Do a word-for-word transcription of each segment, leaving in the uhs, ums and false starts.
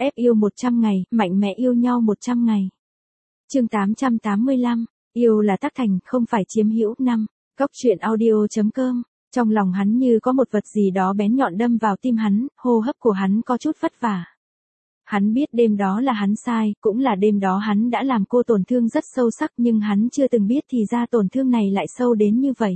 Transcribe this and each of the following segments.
ép yêu một trăm ngày, mạnh mẽ yêu nhau một trăm ngày. Chương tám trăm tám mươi lăm, yêu là tác thành, không phải chiếm hữu. Năm, Cóc truyện audio chấm com. Trong lòng hắn như có một vật gì đó bén nhọn đâm vào tim hắn, hô hấp của hắn có chút vất vả. Hắn biết đêm đó là hắn sai, cũng là đêm đó hắn đã làm cô tổn thương rất sâu sắc, nhưng hắn chưa từng biết thì ra tổn thương này lại sâu đến như vậy.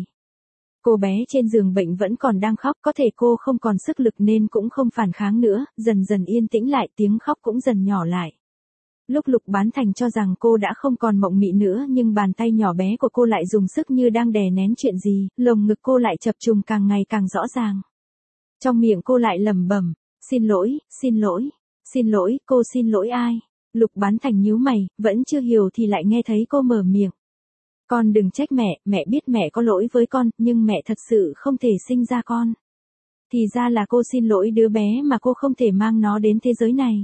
Cô bé trên giường bệnh vẫn còn đang khóc, có thể cô không còn sức lực nên cũng không phản kháng nữa, dần dần yên tĩnh lại, tiếng khóc cũng dần nhỏ lại. Lúc Lục Bán Thành cho rằng cô đã không còn mộng mị nữa, nhưng bàn tay nhỏ bé của cô lại dùng sức như đang đè nén chuyện gì, lồng ngực cô lại chập trùng càng ngày càng rõ ràng. Trong miệng cô lại lẩm bẩm, xin lỗi, xin lỗi, xin lỗi, cô xin lỗi ai? Lục Bán Thành nhíu mày, vẫn chưa hiểu thì lại nghe thấy cô mở miệng. Con đừng trách mẹ, mẹ biết mẹ có lỗi với con, nhưng mẹ thật sự không thể sinh ra con. Thì ra là cô xin lỗi đứa bé mà cô không thể mang nó đến thế giới này.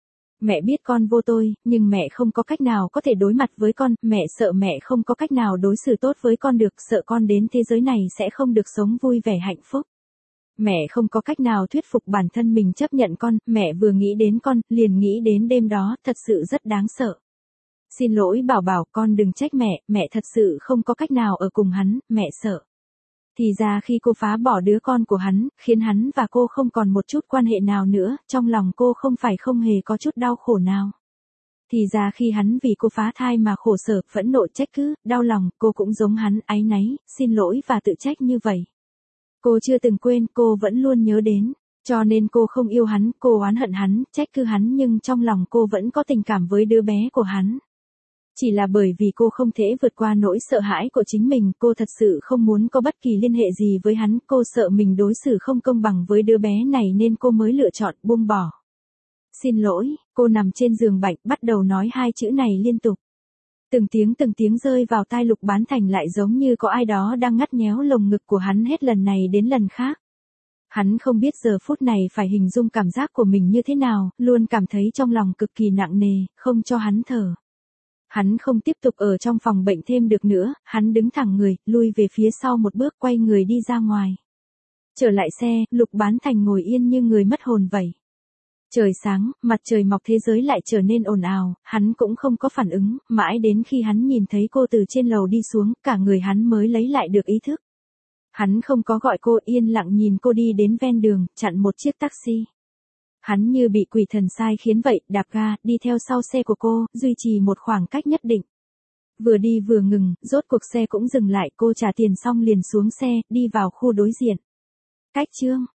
Mẹ biết con vô tôi, nhưng mẹ không có cách nào có thể đối mặt với con, mẹ sợ mẹ không có cách nào đối xử tốt với con được, sợ con đến thế giới này sẽ không được sống vui vẻ hạnh phúc. Mẹ không có cách nào thuyết phục bản thân mình chấp nhận con, mẹ vừa nghĩ đến con, liền nghĩ đến đêm đó, thật sự rất đáng sợ. Xin lỗi Bảo Bảo, con đừng trách mẹ, mẹ thật sự không có cách nào ở cùng hắn, mẹ sợ. Thì ra khi cô phá bỏ đứa con của hắn, khiến hắn và cô không còn một chút quan hệ nào nữa, trong lòng cô không phải không hề có chút đau khổ nào. Thì ra khi hắn vì cô phá thai mà khổ sở, phẫn nộ trách cứ, đau lòng, cô cũng giống hắn, áy náy, xin lỗi và tự trách như vậy. Cô chưa từng quên, cô vẫn luôn nhớ đến. Cho nên cô không yêu hắn, cô oán hận hắn, trách cứ hắn, nhưng trong lòng cô vẫn có tình cảm với đứa bé của hắn. Chỉ là bởi vì cô không thể vượt qua nỗi sợ hãi của chính mình, cô thật sự không muốn có bất kỳ liên hệ gì với hắn, cô sợ mình đối xử không công bằng với đứa bé này nên cô mới lựa chọn buông bỏ. Xin lỗi, cô nằm trên giường bệnh, bắt đầu nói hai chữ này liên tục. Từng tiếng từng tiếng rơi vào tai Lục Bán Thành lại giống như có ai đó đang ngắt nhéo lồng ngực của hắn hết lần này đến lần khác. Hắn không biết giờ phút này phải hình dung cảm giác của mình như thế nào, luôn cảm thấy trong lòng cực kỳ nặng nề, không cho hắn thở. Hắn không tiếp tục ở trong phòng bệnh thêm được nữa, hắn đứng thẳng người, lui về phía sau một bước, quay người đi ra ngoài. Trở lại xe, Lục Bán Thành ngồi yên như người mất hồn vậy. Trời sáng, mặt trời mọc thế giới lại trở nên ồn ào, hắn cũng không có phản ứng, mãi đến khi hắn nhìn thấy cô từ trên lầu đi xuống, cả người hắn mới lấy lại được ý thức. Hắn không có gọi cô, yên lặng nhìn cô đi đến ven đường, chặn một chiếc taxi. Hắn như bị quỷ thần sai khiến vậy, đạp ga, đi theo sau xe của cô, duy trì một khoảng cách nhất định. Vừa đi vừa ngừng, rốt cuộc xe cũng dừng lại, cô trả tiền xong liền xuống xe, đi vào khu đối diện. Cách chương.